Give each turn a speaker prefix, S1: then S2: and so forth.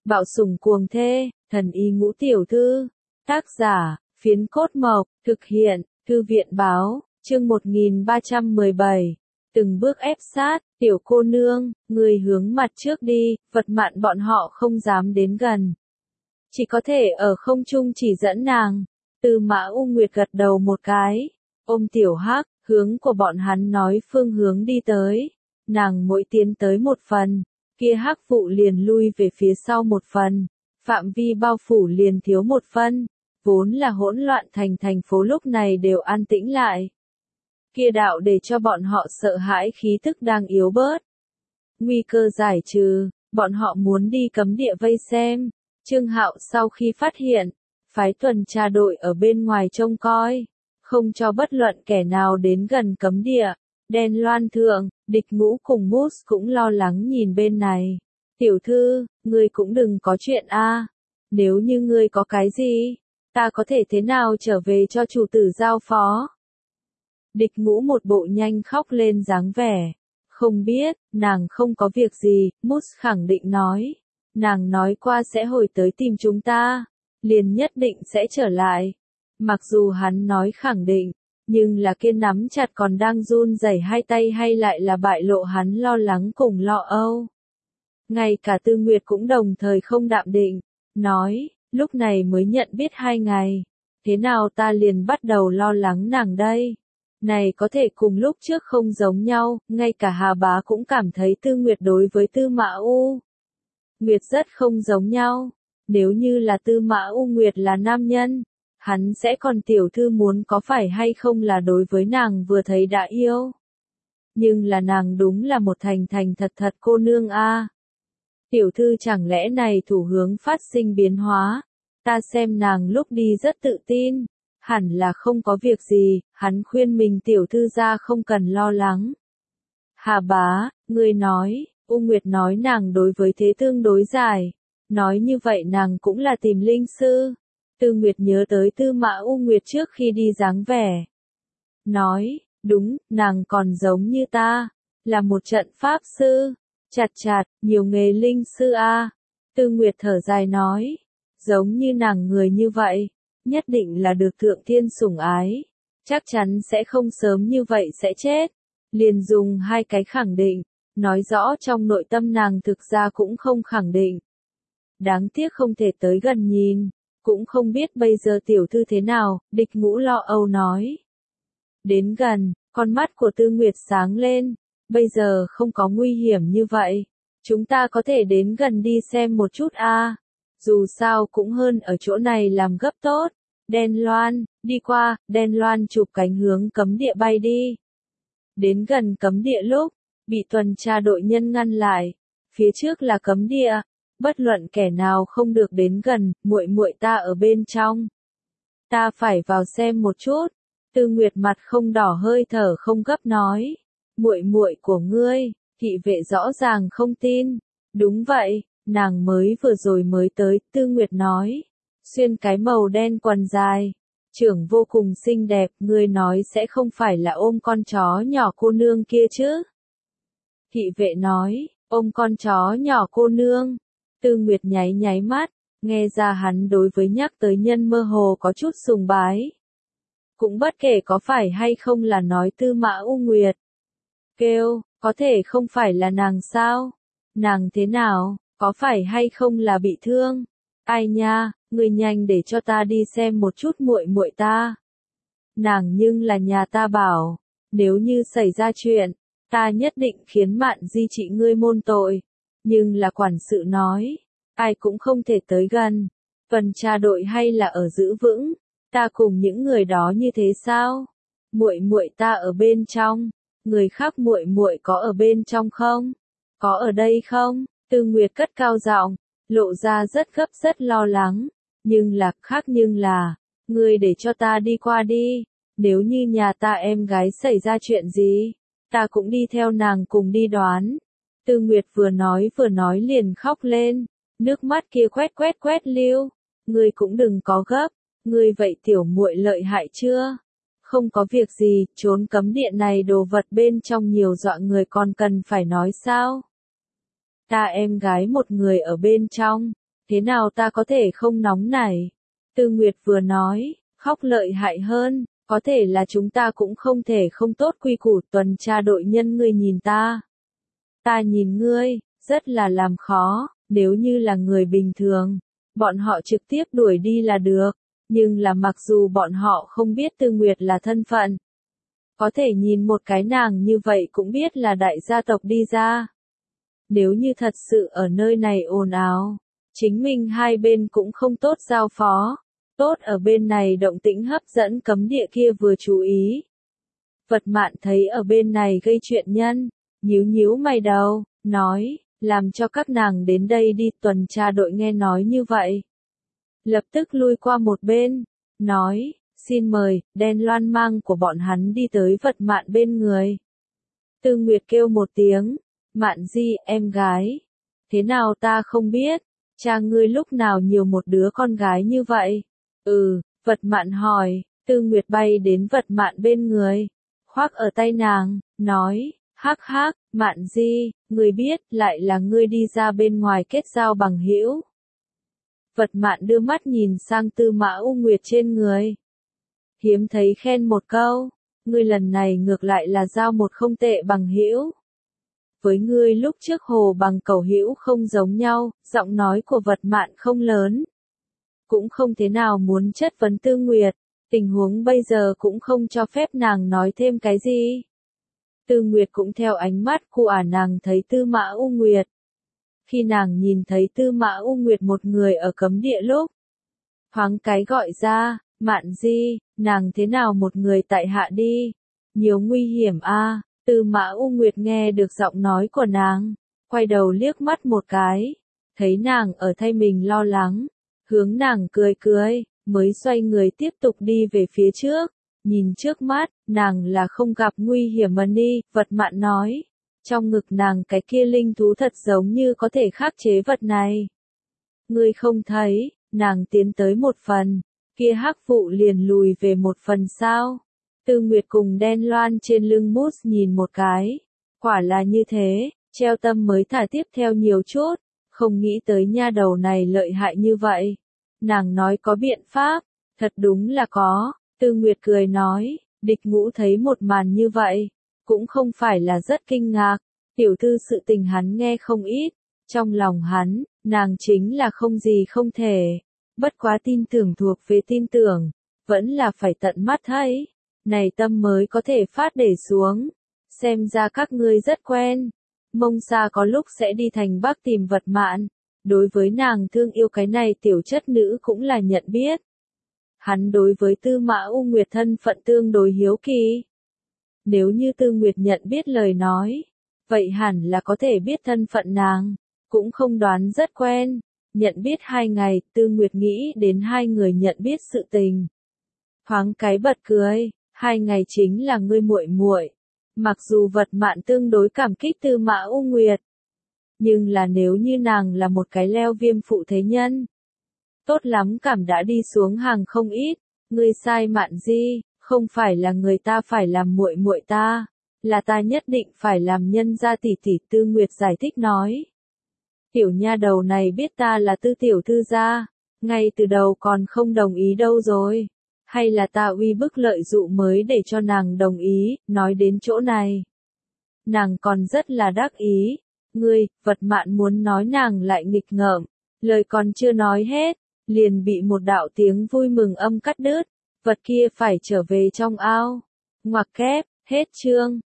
S1: Bạo sủng cuồng thê, thần y ngũ tiểu thư. Tác giả, Phiến Cốt Mộc, thực hiện, Thư viện báo, chương 1317. Từng bước ép sát, tiểu cô nương, người hướng mặt trước đi, vật mạn bọn họ không dám đến gần. Chỉ có thể ở không trung chỉ dẫn nàng. Tư Mã U Nguyệt gật đầu một cái, ôm tiểu hắc, hướng của bọn hắn nói phương hướng đi tới. Nàng mỗi tiến tới một phần, kia hắc vụ liền lui về phía sau một phần, phạm vi bao phủ liền thiếu một phân, vốn là hỗn loạn thành phố lúc này đều an tĩnh lại. Kia đạo để cho bọn họ sợ hãi khí tức đang yếu bớt. Nguy cơ giải trừ, bọn họ muốn đi cấm địa vây xem. Trương Hạo sau khi phát hiện, phái tuần tra đội ở bên ngoài trông coi, không cho bất luận kẻ nào đến gần cấm địa. Đen Loan Thượng, Địch Ngũ cùng Mousse cũng lo lắng nhìn bên này. Tiểu thư, ngươi cũng đừng có chuyện a. Nếu như ngươi có cái gì, ta có thể thế nào trở về cho chủ tử giao phó? Địch Ngũ một bộ nhanh khóc lên dáng vẻ. Không biết, nàng không có việc gì, Mousse khẳng định nói. Nàng nói qua sẽ hồi tới tìm chúng ta, liền nhất định sẽ trở lại. Mặc dù hắn nói khẳng định, nhưng là kia nắm chặt còn đang run rẩy hai tay hay lại là bại lộ hắn lo lắng cùng lo âu. Ngay cả Tư Nguyệt cũng đồng thời không đạm định, nói, lúc này mới nhận biết 2 ngày, thế nào ta liền bắt đầu lo lắng nàng đây. Này có thể cùng lúc trước không giống nhau, ngay cả Hà Bá cũng cảm thấy Tư Nguyệt đối với Tư Mã U Nguyệt rất không giống nhau. Nếu như là Tư Mã U Nguyệt là nam nhân, hắn sẽ còn tiểu thư muốn có phải hay không là đối với nàng vừa thấy đã yêu. Nhưng là nàng đúng là một thành thật cô nương a. Tiểu thư chẳng lẽ này thủ hướng phát sinh biến hóa, ta xem nàng lúc đi rất tự tin, hẳn là không có việc gì, hắn khuyên mình tiểu thư ra không cần lo lắng. Hà Bá, ngươi nói, U Nguyệt nói nàng đối với thế tương đối dài, nói như vậy nàng cũng là tìm linh sư. Tư Nguyệt nhớ tới Tư Mã U Nguyệt trước khi đi dáng vẻ. Nói, đúng, nàng còn giống như ta, là một trận pháp sư. Chặt, nhiều nghề linh sư a. Tư Nguyệt thở dài nói, giống như nàng người như vậy, nhất định là được thượng thiên sủng ái, chắc chắn sẽ không sớm như vậy sẽ chết. Liền dùng 2 cái khẳng định, nói rõ trong nội tâm nàng thực ra cũng không khẳng định. Đáng tiếc không thể tới gần nhìn, cũng không biết bây giờ tiểu thư thế nào, Địch Ngũ lo âu nói. Đến gần, con mắt của Tư Nguyệt sáng lên, bây giờ không có nguy hiểm như vậy, chúng ta có thể đến gần đi xem một chút a. Dù sao cũng hơn ở chỗ này làm gấp tốt. Đen Loan, đi qua, Đen Loan chụp cánh hướng cấm địa bay đi. Đến gần cấm địa lúc, bị tuần tra đội nhân ngăn lại. Phía trước là cấm địa, bất luận kẻ nào không được đến gần, muội ta ở bên trong. Ta phải vào xem một chút. Tư Nguyệt mặt không đỏ hơi thở không gấp nói, muội của ngươi, thị vệ rõ ràng không tin. Đúng vậy, nàng mới vừa rồi mới tới, Tư Nguyệt nói, xuyên cái màu đen quần dài, trưởng vô cùng xinh đẹp, ngươi nói sẽ không phải là ôm con chó nhỏ cô nương kia chứ? Thị vệ nói, ôm con chó nhỏ cô nương. Tư Nguyệt nháy mắt, nghe ra hắn đối với nhắc tới nhân mơ hồ có chút sùng bái. Cũng bất kể có phải hay không là nói Tư Mã U Nguyệt. Kêu, có thể không phải là nàng sao? Nàng thế nào, có phải hay không là bị thương? Ai nha, người nhanh để cho ta đi xem một chút muội ta. Nàng nhưng là nhà ta bảo, nếu như xảy ra chuyện, ta nhất định khiến Mạn Di trị ngươi môn tội. Nhưng là quản sự nói, ai cũng không thể tới gần. Tuần tra đội hay là ở giữ vững, ta cùng những người đó như thế sao? Muội ta ở bên trong, người khác muội có ở bên trong không? Có ở đây không? Tư Nguyệt cất cao giọng, lộ ra rất gấp rất lo lắng, nhưng là, ngươi để cho ta đi qua đi, nếu như nhà ta em gái xảy ra chuyện gì, ta cũng đi theo nàng cùng đi đoán. Tư Nguyệt vừa nói liền khóc lên, nước mắt kia quét lưu, ngươi cũng đừng có gấp, ngươi vậy tiểu muội lợi hại chưa? Không có việc gì, trốn cấm địa này đồ vật bên trong nhiều dọa người còn cần phải nói sao? Ta em gái một người ở bên trong, thế nào ta có thể không nóng nảy? Tư Nguyệt vừa nói, khóc lợi hại hơn, có thể là chúng ta cũng không thể không tốt quy củ tuần tra đội nhân ngươi nhìn ta. Ta nhìn ngươi, rất là làm khó, nếu như là người bình thường, bọn họ trực tiếp đuổi đi là được, nhưng là mặc dù bọn họ không biết Tư Nguyệt là thân phận. Có thể nhìn một cái nàng như vậy cũng biết là đại gia tộc đi ra. Nếu như thật sự ở nơi này ồn ào, chính mình hai bên cũng không tốt giao phó. Tốt ở bên này động tĩnh hấp dẫn cấm địa kia vừa chú ý. Vật Mạn thấy ở bên này gây chuyện nhân, nhíu nhíu mày đầu, nói, làm cho các nàng đến đây đi. Tuần tra đội nghe nói như vậy, lập tức lui qua một bên, nói, xin mời, Đen Loan mang của bọn hắn đi tới Vật Mạn bên người. Tư Nguyệt kêu một tiếng, Mạn Di, em gái, thế nào ta không biết, cha ngươi lúc nào nhiều một đứa con gái như vậy? Vật Mạn hỏi. Tư Nguyệt bay đến Vật Mạn bên người, khoác ở tay nàng, nói, hắc hắc, Mạn Di, ngươi biết, lại là ngươi đi ra bên ngoài kết giao bằng hữu. Vật Mạn đưa mắt nhìn sang Tư Mã U Nguyệt trên người. Hiếm thấy khen một câu, ngươi lần này ngược lại là giao một không tệ bằng hữu. Với ngươi lúc trước hồ bằng cầu hữu không giống nhau, giọng nói của Vật Mạn không lớn. Cũng không thế nào muốn chất vấn Tư Nguyệt, tình huống bây giờ cũng không cho phép nàng nói thêm cái gì. Tư Nguyệt cũng theo ánh mắt của nàng thấy Tư Mã U Nguyệt. Khi nàng nhìn thấy Tư Mã U Nguyệt một người ở cấm địa lúc, thoáng cái gọi ra, Mạn Di, nàng thế nào một người tại hạ đi, nhiều nguy hiểm a. Tư Mã U Nguyệt nghe được giọng nói của nàng, quay đầu liếc mắt một cái, thấy nàng ở thay mình lo lắng, hướng nàng cười cười, mới xoay người tiếp tục đi về phía trước, nhìn trước mắt, nàng là không gặp nguy hiểm mà đi. Vật Mạn nói, trong ngực nàng cái kia linh thú thật giống như có thể khắc chế vật này. Ngươi không thấy, nàng tiến tới một phần, kia hắc vụ liền lùi về một phần sao? Tư Nguyệt cùng Đen Loan trên lưng Mousse nhìn một cái, quả là như thế, treo tâm mới thả tiếp theo nhiều chút, không nghĩ tới nha đầu này lợi hại như vậy. Nàng nói có biện pháp, thật đúng là có. Tư Nguyệt cười nói, Địch Ngũ thấy một màn như vậy, cũng không phải là rất kinh ngạc, tiểu thư sự tình hắn nghe không ít, trong lòng hắn, nàng chính là không gì không thể, bất quá tin tưởng thuộc về tin tưởng, vẫn là phải tận mắt thấy, này tâm mới có thể phát để xuống, xem ra các ngươi rất quen, Mông Sa có lúc sẽ đi thành Bắc tìm Vật Mạn, đối với nàng thương yêu cái này tiểu chất nữ cũng là nhận biết. Hắn đối với Tư Mã U Nguyệt thân phận tương đối hiếu kỳ. Nếu như Tư Nguyệt nhận biết lời nói, vậy hẳn là có thể biết thân phận nàng, cũng không đoán rất quen. Nhận biết 2 ngày, Tư Nguyệt nghĩ đến 2 người nhận biết sự tình. Thoáng cái bật cười, 2 ngày chính là ngươi muội muội. Mặc dù Vật Mạn tương đối cảm kích Tư Mã U Nguyệt, nhưng là nếu như nàng là một cái leo viêm phụ thế nhân, tốt lắm cảm đã đi xuống hàng không ít. Ngươi sai Mạn Di, không phải là người ta phải làm muội muội ta, là ta nhất định phải làm nhân gia tỷ tỷ. Tư Nguyệt giải thích nói. Tiểu nha đầu này biết ta là Tư tiểu thư gia, ngay từ đầu còn không đồng ý đâu rồi. Hay là ta uy bức lợi dụ mới để cho nàng đồng ý. Nói đến chỗ này, nàng còn rất là đắc ý. Ngươi, Vật Mạn muốn nói nàng lại nghịch ngợm, lời còn chưa nói hết, liền bị một đạo tiếng vui mừng âm cắt đứt. Vật kia phải trở về trong ao. Ngoặc kép, hết chương.